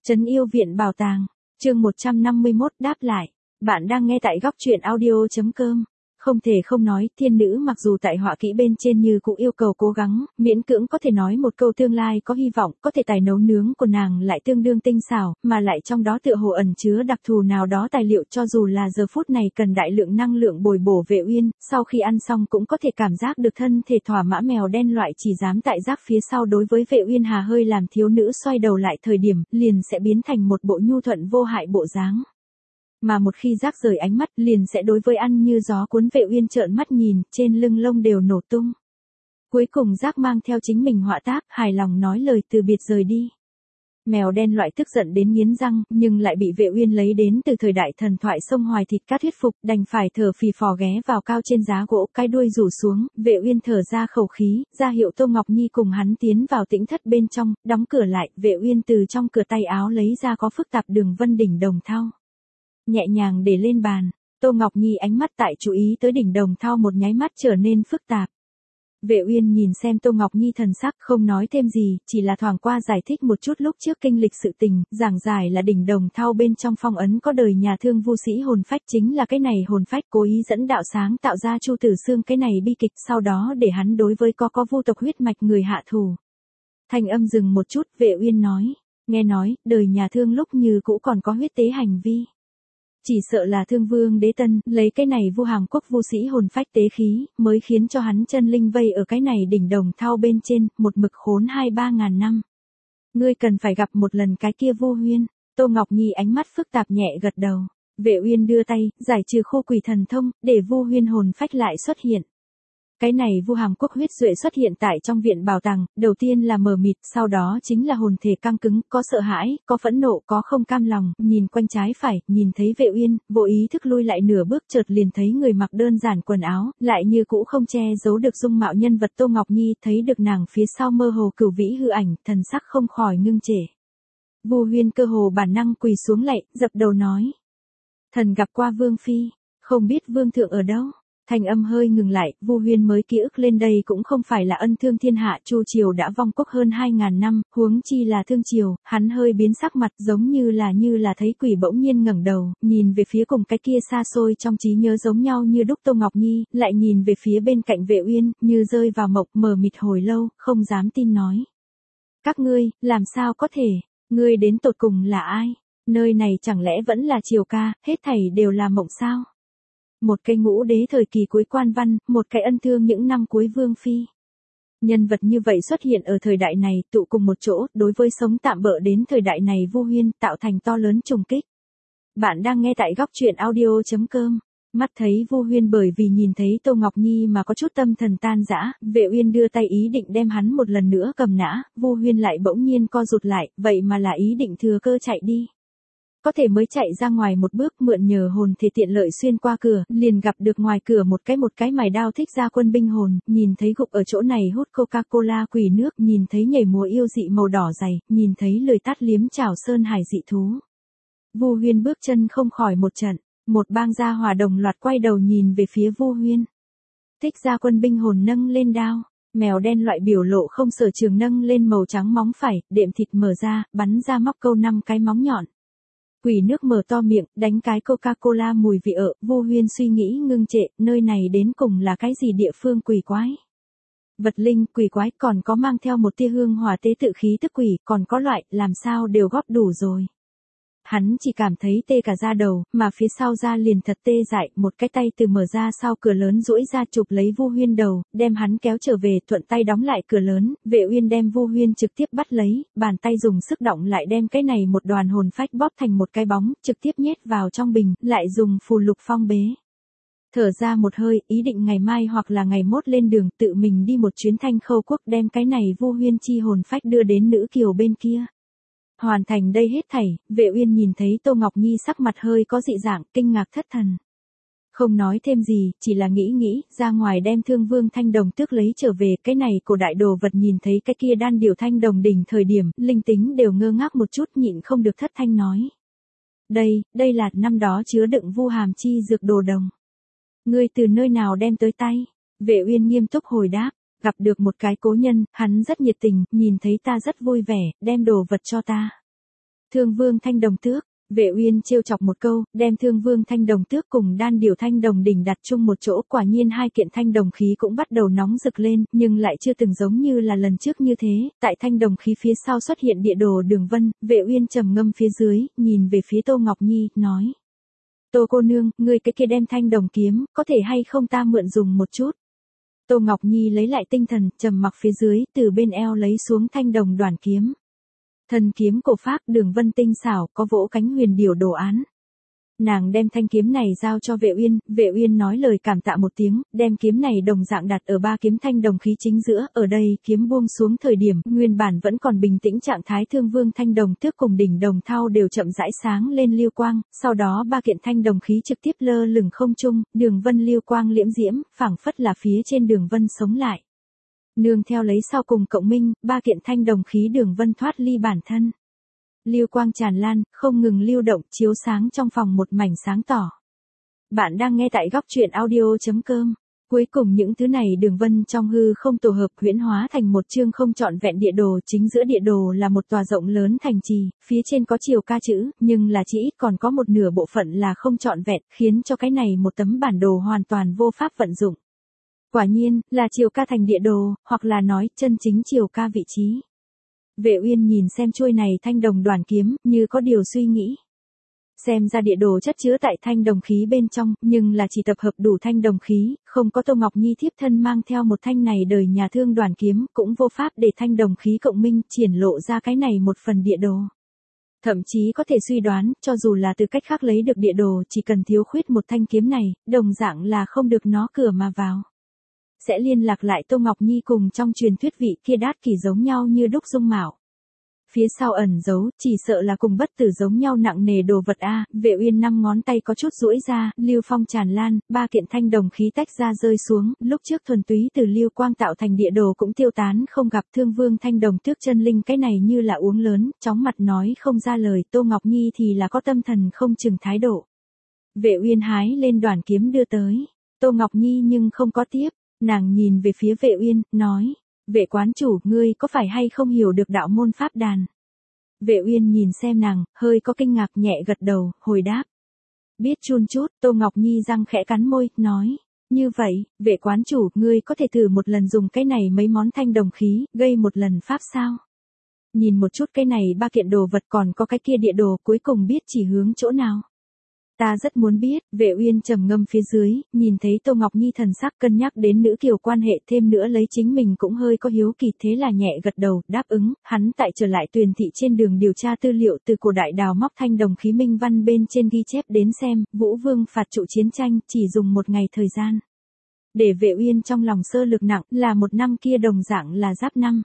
Trấn Yêu Viện Bảo Tàng, chương 151 đáp lại. Bạn đang nghe tại góc truyện audio.com. Không thể không nói, thiên nữ mặc dù tại họa kỹ bên trên như cũng yêu cầu cố gắng, miễn cưỡng có thể nói một câu tương lai có hy vọng, có thể tài nấu nướng của nàng lại tương đương tinh xảo, mà lại trong đó tựa hồ ẩn chứa đặc thù nào đó tài liệu cho dù là giờ phút này cần đại lượng năng lượng bồi bổ Vệ Uyên, sau khi ăn xong cũng có thể cảm giác được thân thể thỏa mãn mèo đen loại chỉ dám tại giác phía sau đối với Vệ Uyên hà hơi làm thiếu nữ xoay đầu lại thời điểm, liền sẽ biến thành một bộ nhu thuận vô hại bộ dáng. Mà một khi rác rời ánh mắt liền sẽ đối với ăn như gió cuốn Vệ Uyên trợn mắt nhìn, trên lưng lông đều nổ tung. Cuối cùng rác mang theo chính mình họa tác, hài lòng nói lời từ biệt rời đi. Mèo đen loại tức giận đến nghiến răng, nhưng lại bị Vệ Uyên lấy đến từ thời đại thần thoại sông Hoài thịt cát thuyết phục, đành phải thở phì phò ghé vào cao trên giá gỗ, cái đuôi rủ xuống, Vệ Uyên thở ra khẩu khí, ra hiệu Tô Ngọc Nhi cùng hắn tiến vào tĩnh thất bên trong, đóng cửa lại, Vệ Uyên từ trong cửa tay áo lấy ra có phức tạp đường vân đỉnh đồng thau. Nhẹ nhàng để lên bàn, Tô Ngọc Nhi ánh mắt tại chú ý tới đỉnh đồng thau một nháy mắt trở nên phức tạp. Vệ Uyên nhìn xem Tô Ngọc Nhi thần sắc không nói thêm gì, chỉ là thoảng qua giải thích một chút lúc trước kinh lịch sự tình, giảng giải là đỉnh đồng thau bên trong phong ấn có đời nhà thương vu sĩ hồn phách chính là cái này hồn phách cố ý dẫn đạo sáng tạo ra Chu Tử Xương cái này bi kịch sau đó để hắn đối với có vu tộc huyết mạch người hạ thù. Thanh âm dừng một chút, Vệ Uyên nói, nghe nói, đời nhà thương lúc như cũ còn có huyết tế hành vi. Chỉ sợ là Thương Vương Đế Tân lấy cái này Vu Hàng Quốc vu sĩ hồn phách tế khí, mới khiến cho hắn chân linh vây ở cái này đỉnh đồng thau bên trên, một mực khốn 2-3 ngàn năm. Ngươi cần phải gặp một lần cái kia Vu Huyên. Tô Ngọc Nhi ánh mắt phức tạp nhẹ gật đầu. Vệ Uyên đưa tay, giải trừ khô quỷ thần thông, để Vu Huyên hồn phách lại xuất hiện. Cái này Vu Hàng Quốc huyết duệ xuất hiện tại trong viện bảo tàng, đầu tiên là mờ mịt, sau đó chính là hồn thể căng cứng, có sợ hãi, có phẫn nộ, có không cam lòng, nhìn quanh trái phải, nhìn thấy Vệ Uyên, vô ý thức lui lại nửa bước chợt liền thấy người mặc đơn giản quần áo, lại như cũ không che giấu được dung mạo nhân vật Tô Ngọc Nhi, thấy được nàng phía sau mơ hồ cửu vĩ hư ảnh, thần sắc không khỏi ngưng trệ. Vu Huyên cơ hồ bản năng quỳ xuống lạy, dập đầu nói: "Thần gặp qua Vương phi, không biết Vương thượng ở đâu?" Thanh âm hơi ngừng lại, Vu Huyên mới ký ức lên đây cũng không phải là ân thương thiên hạ, Chu triều đã vong quốc hơn 2000 năm, huống chi là Thương triều, hắn hơi biến sắc mặt giống như là thấy quỷ, bỗng nhiên ngẩng đầu, nhìn về phía cùng cái kia xa xôi trong trí nhớ giống nhau như đúc Tô Ngọc Nhi, lại nhìn về phía bên cạnh Vệ Uyên, như rơi vào mộng, mờ mịt hồi lâu, không dám tin nói: "Các ngươi, làm sao có thể, ngươi đến tột cùng là ai? Nơi này chẳng lẽ vẫn là triều ca, hết thảy đều là mộng sao?" Một cái ngũ đế thời kỳ cuối quan văn, một cái ân thương những năm cuối vương phi. Nhân vật như vậy xuất hiện ở thời đại này, tụ cùng một chỗ, đối với sống tạm bợ đến thời đại này Vu Huyên tạo thành to lớn trùng kích. Bạn đang nghe tại góc truyện audio.com. Mắt thấy Vu Huyên bởi vì nhìn thấy Tô Ngọc Nhi mà có chút tâm thần tan rã, Vệ Uyên đưa tay ý định đem hắn một lần nữa cầm nã, Vu Huyên lại bỗng nhiên co rụt lại, vậy mà là ý định thừa cơ chạy đi. Có thể mới chạy ra ngoài một bước, mượn nhờ hồn thể tiện lợi xuyên qua cửa, liền gặp được ngoài cửa một cái mài đao thích ra quân binh hồn, nhìn thấy gục ở chỗ này hút Coca-Cola quỷ nước, nhìn thấy nhảy múa yêu dị màu đỏ dày, nhìn thấy lười tát liếm chảo sơn hải dị thú. Vu Huyên bước chân không khỏi một trận, một bang gia hỏa đồng loạt quay đầu nhìn về phía Vu Huyên. Thích ra quân binh hồn nâng lên đao, mèo đen loại biểu lộ không sở trường nâng lên màu trắng móng phải, đệm thịt mở ra, bắn ra móc câu 5 cái móng nhọn. Quỷ nước mở to miệng, đánh cái Coca-Cola mùi vị Vu Huyên suy nghĩ ngưng trệ, nơi này đến cùng là cái gì địa phương quỷ quái? Vật linh, quỷ quái, còn có mang theo một tia hương hỏa tế tự khí tức quỷ, còn có loại, làm sao đều góp đủ rồi. Hắn chỉ cảm thấy tê cả da đầu, mà phía sau da liền thật tê dại, một cái tay từ mở ra sau cửa lớn duỗi ra chụp lấy Vu Huyên đầu, đem hắn kéo trở về, thuận tay đóng lại cửa lớn, Vệ Uyên đem Vu Huyên trực tiếp bắt lấy, bàn tay dùng sức động lại đem cái này một đoàn hồn phách bóp thành một cái bóng, trực tiếp nhét vào trong bình, lại dùng phù lục phong bế. Thở ra một hơi, ý định ngày mai hoặc là ngày mốt lên đường, tự mình đi một chuyến Thanh Khâu quốc đem cái này Vu Huyên chi hồn phách đưa đến nữ kiều bên kia. Hoàn thành đây hết thảy, Vệ Uyên nhìn thấy Tô Ngọc Nhi sắc mặt hơi có dị dạng, kinh ngạc thất thần. Không nói thêm gì, chỉ là nghĩ, ra ngoài đem Thương Vương Thanh Đồng tước lấy trở về, cái này cổ đại đồ vật nhìn thấy cái kia đan điểu thanh đồng đỉnh thời điểm, linh tính đều ngơ ngác một chút nhịn không được thất thanh nói. Đây là năm đó chứa đựng Vu Hàm Chi dược đồ đồng. Ngươi từ nơi nào đem tới tay? Vệ Uyên nghiêm túc hồi đáp. Gặp được một cái cố nhân, hắn rất nhiệt tình, nhìn thấy ta rất vui vẻ, đem đồ vật cho ta. Thương Vương Thanh Đồng Tước. Vệ Uyên trêu chọc một câu, đem Thương Vương Thanh Đồng Tước cùng Đan Điểu Thanh Đồng Đỉnh đặt chung một chỗ, quả nhiên hai kiện thanh đồng khí cũng bắt đầu nóng rực lên, nhưng lại chưa từng giống như là lần trước như thế. Tại thanh đồng khí phía sau xuất hiện địa đồ đường vân, Vệ Uyên trầm ngâm phía dưới, nhìn về phía Tô Ngọc Nhi, nói: "Tô cô nương, ngươi cái kia đem thanh đồng kiếm, có thể hay không ta mượn dùng một chút?" Tô Ngọc Nhi lấy lại tinh thần, trầm mặc phía dưới, từ bên eo lấy xuống thanh đồng đoản kiếm. Thần kiếm cổ phác, đường vân tinh xảo, có vỗ cánh huyền điểu đồ án. Nàng đem thanh kiếm này giao cho Vệ Uyên nói lời cảm tạ một tiếng, đem kiếm này đồng dạng đặt ở ba kiếm thanh đồng khí chính giữa, ở đây kiếm buông xuống thời điểm, nguyên bản vẫn còn bình tĩnh trạng thái Thương Vương Thanh Đồng Tước cùng đỉnh đồng thau đều chậm rãi sáng lên liêu quang, sau đó ba kiện thanh đồng khí trực tiếp lơ lửng không trung, đường vân liêu quang liễm diễm, phảng phất là phía trên đường vân sống lại. Nương theo lấy sau cùng cộng minh, ba kiện thanh đồng khí đường vân thoát ly bản thân. Lưu quang tràn lan, không ngừng lưu động, chiếu sáng trong phòng một mảnh sáng tỏ. Bạn đang nghe tại góc truyện audio.com. Cuối cùng những thứ này đường vân trong hư không tổ hợp huyễn hóa thành một chương không trọn vẹn địa đồ, chính giữa địa đồ là một tòa rộng lớn thành trì, phía trên có chiều ca chữ, nhưng là chỉ ít còn có một nửa bộ phận là không trọn vẹn, khiến cho cái này một tấm bản đồ hoàn toàn vô pháp vận dụng. Quả nhiên, là chiều ca thành địa đồ, hoặc là nói, chân chính chiều ca vị trí. Vệ Uyên nhìn xem chuôi này thanh đồng đoản kiếm, như có điều suy nghĩ. Xem ra địa đồ chất chứa tại thanh đồng khí bên trong, nhưng là chỉ tập hợp đủ thanh đồng khí, không có Tô Ngọc Nhi thiếp thân mang theo một thanh này đời nhà thương đoản kiếm, cũng vô pháp để thanh đồng khí cộng minh triển lộ ra cái này một phần địa đồ. Thậm chí có thể suy đoán, cho dù là từ cách khác lấy được địa đồ, chỉ cần thiếu khuyết một thanh kiếm này, đồng dạng là không được nó cửa mà vào. Sẽ liên lạc lại Tô Ngọc Nhi cùng trong truyền thuyết vị kia đát kỷ giống nhau như đúc dung mạo. Phía sau ẩn giấu, chỉ sợ là cùng bất tử giống nhau nặng nề đồ vật a. Vệ Uyên năm ngón tay có chút duỗi ra, lưu phong tràn lan, ba kiện thanh đồng khí tách ra rơi xuống, lúc trước thuần túy từ lưu quang tạo thành địa đồ cũng tiêu tán không gặp. Thương Vương Thanh Đồng Tước chân linh cái này như là uống lớn, chóng mặt nói không ra lời, Tô Ngọc Nhi thì là có tâm thần không chừng thái độ. Vệ Uyên hái lên đoản kiếm đưa tới, Tô Ngọc Nhi nhưng không có tiếp. Nàng nhìn về phía Vệ Uyên, nói: "Vệ quán chủ, ngươi có phải hay không hiểu được đạo môn pháp đàn?" Vệ Uyên nhìn xem nàng, hơi có kinh ngạc, nhẹ gật đầu, hồi đáp: "Biết chun chút." Tô Ngọc Nhi răng khẽ cắn môi, nói: "Như vậy, Vệ quán chủ, ngươi có thể thử một lần dùng cái này mấy món thanh đồng khí, gây một lần pháp sao? Nhìn một chút cái này ba kiện đồ vật còn có cái kia địa đồ, cuối cùng biết chỉ hướng chỗ nào?" "Ta rất muốn biết." Vệ Uyên trầm ngâm phía dưới, nhìn thấy Tô Ngọc Nhi thần sắc cân nhắc đến nữ kiều quan hệ, thêm nữa lấy chính mình cũng hơi có hiếu kỳ, thế là nhẹ gật đầu, đáp ứng. Hắn tại trở lại Tuyền thị trên đường điều tra tư liệu từ cổ đại đào móc thanh đồng khí minh văn bên trên ghi chép đến xem, Vũ Vương phạt trụ chiến tranh chỉ dùng một ngày thời gian. Để Vệ Uyên trong lòng sơ lược nặng, là một năm kia đồng dạng là Giáp năm.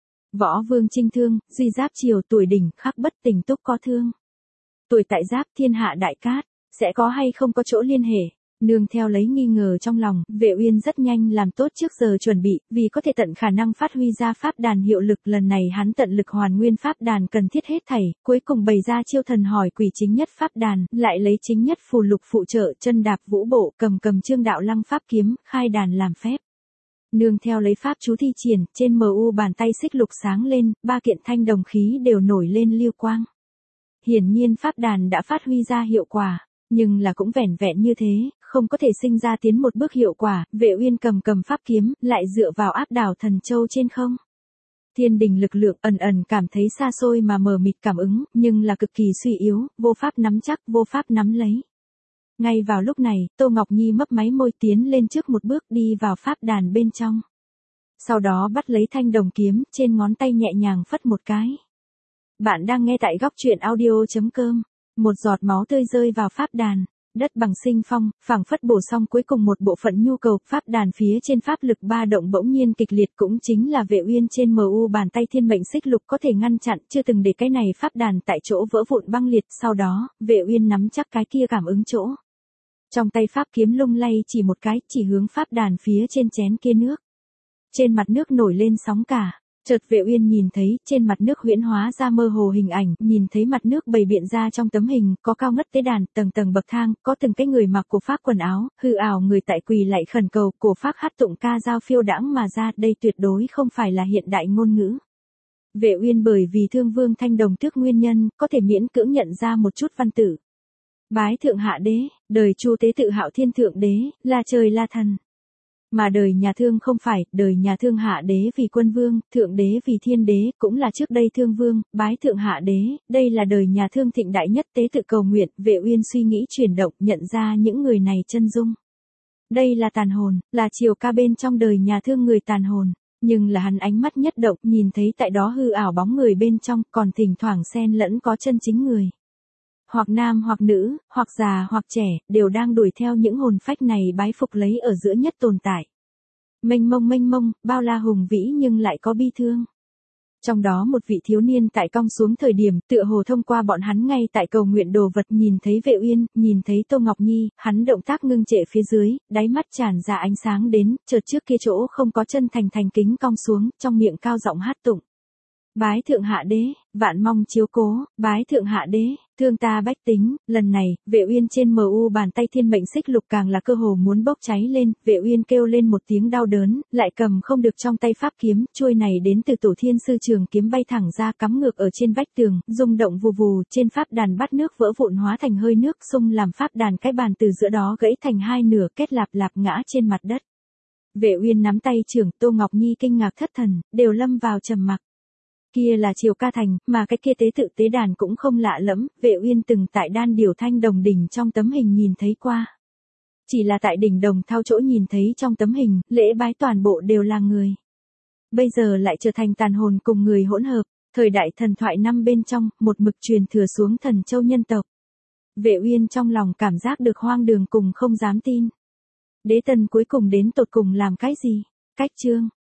Võ Vương trinh thương, duy Giáp triều tuổi đỉnh, khắc bất tình túc có thương. Tuổi tại Giáp thiên hạ đại cát. Sẽ có hay không có chỗ liên hệ? Nương theo lấy nghi ngờ trong lòng, Vệ Uyên rất nhanh làm tốt trước giờ chuẩn bị, vì có thể tận khả năng phát huy ra pháp đàn hiệu lực, lần này hắn tận lực hoàn nguyên pháp đàn cần thiết hết thảy, cuối cùng bày ra chiêu thần hỏi quỷ chính nhất pháp đàn, lại lấy chính nhất phù lục phụ trợ, chân đạp vũ bộ, cầm trương đạo lăng pháp kiếm, khai đàn làm phép. Nương theo lấy pháp chú thi triển, trên MU bàn tay xích lục sáng lên, ba kiện thanh đồng khí đều nổi lên lưu quang. Hiển nhiên pháp đàn đã phát huy ra hiệu quả. Nhưng là cũng vẻn vẹn như thế, không có thể sinh ra tiến một bước hiệu quả. Vệ Uyên cầm pháp kiếm, lại dựa vào áp đảo thần châu trên không. Thiên đình lực lượng ẩn cảm thấy xa xôi mà mờ mịt cảm ứng, nhưng là cực kỳ suy yếu, vô pháp nắm chắc, vô pháp nắm lấy. Ngay vào lúc này, Tô Ngọc Nhi mấp máy môi tiến lên trước một bước đi vào pháp đàn bên trong. Sau đó bắt lấy thanh đồng kiếm, trên ngón tay nhẹ nhàng phất một cái. Bạn đang nghe tại góc truyện audio.com. Một giọt máu tươi rơi vào pháp đàn, đất bằng sinh phong, phảng phất bổ xong cuối cùng một bộ phận nhu cầu, pháp đàn phía trên pháp lực ba động bỗng nhiên kịch liệt, cũng chính là Vệ Uyên trên MU bàn tay thiên mệnh xích lục có thể ngăn chặn, chưa từng để cái này pháp đàn tại chỗ vỡ vụn băng liệt. Sau đó, Vệ Uyên nắm chắc cái kia cảm ứng chỗ. Trong tay pháp kiếm lung lay chỉ một cái, chỉ hướng pháp đàn phía trên chén kia nước. Trên mặt nước nổi lên sóng cả. Chợt Vệ Uyên nhìn thấy, trên mặt nước huyễn hóa ra mơ hồ hình ảnh, nhìn thấy mặt nước bày biện ra trong tấm hình, có cao ngất tế đàn, tầng bậc thang, có từng cái người mặc cổ phác quần áo, hư ảo người tại quỳ lạy khẩn cầu, cổ phác hát tụng ca dao phiêu đãng mà ra, đây tuyệt đối không phải là hiện đại ngôn ngữ. Vệ Uyên bởi vì thương Vương Thanh Đồng Tước nguyên nhân, có thể miễn cưỡng nhận ra một chút văn tự. Bái thượng hạ đế, đời Chu tế tự Hạo Thiên thượng đế, là trời là thần. Mà đời nhà Thương không phải, đời nhà Thương hạ đế vì quân vương, thượng đế vì thiên đế, cũng là trước đây Thương Vương, bái thượng hạ đế, đây là đời nhà Thương thịnh đại nhất tế tự cầu nguyện, Vệ Uyên suy nghĩ chuyển động, nhận ra những người này chân dung. Đây là tàn hồn, là Triều Ca bên trong đời nhà Thương người tàn hồn. Nhưng là hắn ánh mắt nhất động, nhìn thấy tại đó hư ảo bóng người bên trong, còn thỉnh thoảng xen lẫn có chân chính người. Hoặc nam hoặc nữ, hoặc già hoặc trẻ, đều đang đuổi theo những hồn phách này bái phục lấy ở giữa nhất tồn tại. Mênh mông, bao la hùng vĩ nhưng lại có bi thương. Trong đó một vị thiếu niên tại cong xuống thời điểm, tựa hồ thông qua bọn hắn ngay tại cầu nguyện đồ vật nhìn thấy Vệ Uyên, nhìn thấy Tô Ngọc Nhi, hắn động tác ngưng trệ phía dưới, đáy mắt tràn ra ánh sáng đến, chợt trước kia chỗ không có chân thành kính cong xuống, trong miệng cao giọng hát tụng. Bái thượng hạ đế, vạn mong chiếu cố, bái thượng hạ đế, thương ta bách tính, lần này, Vệ Uyên trên MU bàn tay thiên mệnh xích lục càng là cơ hồ muốn bốc cháy lên, Vệ Uyên kêu lên một tiếng đau đớn, lại cầm không được trong tay pháp kiếm, chuôi này đến từ tổ thiên sư trường kiếm bay thẳng ra cắm ngược ở trên vách tường, rung động vù vù, trên pháp đàn bắt nước vỡ vụn hóa thành hơi nước xung làm pháp đàn cái bàn từ giữa đó gãy thành hai nửa kết lạp lạp ngã trên mặt đất. Vệ Uyên nắm tay trưởng, Tô Ngọc Nhi kinh ngạc thất thần, đều lâm vào trầm mặc. Kia là Triều Ca thành, mà cái kia tế tự tế đàn cũng không lạ lẫm, Vệ Uyên từng tại Đan Điểu Thanh Đồng đỉnh trong tấm hình nhìn thấy qua. Chỉ là tại đỉnh Đồng Thao chỗ nhìn thấy trong tấm hình, lễ bái toàn bộ đều là người. Bây giờ lại trở thành tàn hồn cùng người hỗn hợp, thời đại thần thoại năm bên trong, một mực truyền thừa xuống Thần Châu nhân tộc. Vệ Uyên trong lòng cảm giác được hoang đường cùng không dám tin. Đế Tần cuối cùng đến tột cùng làm cái gì? Cách chương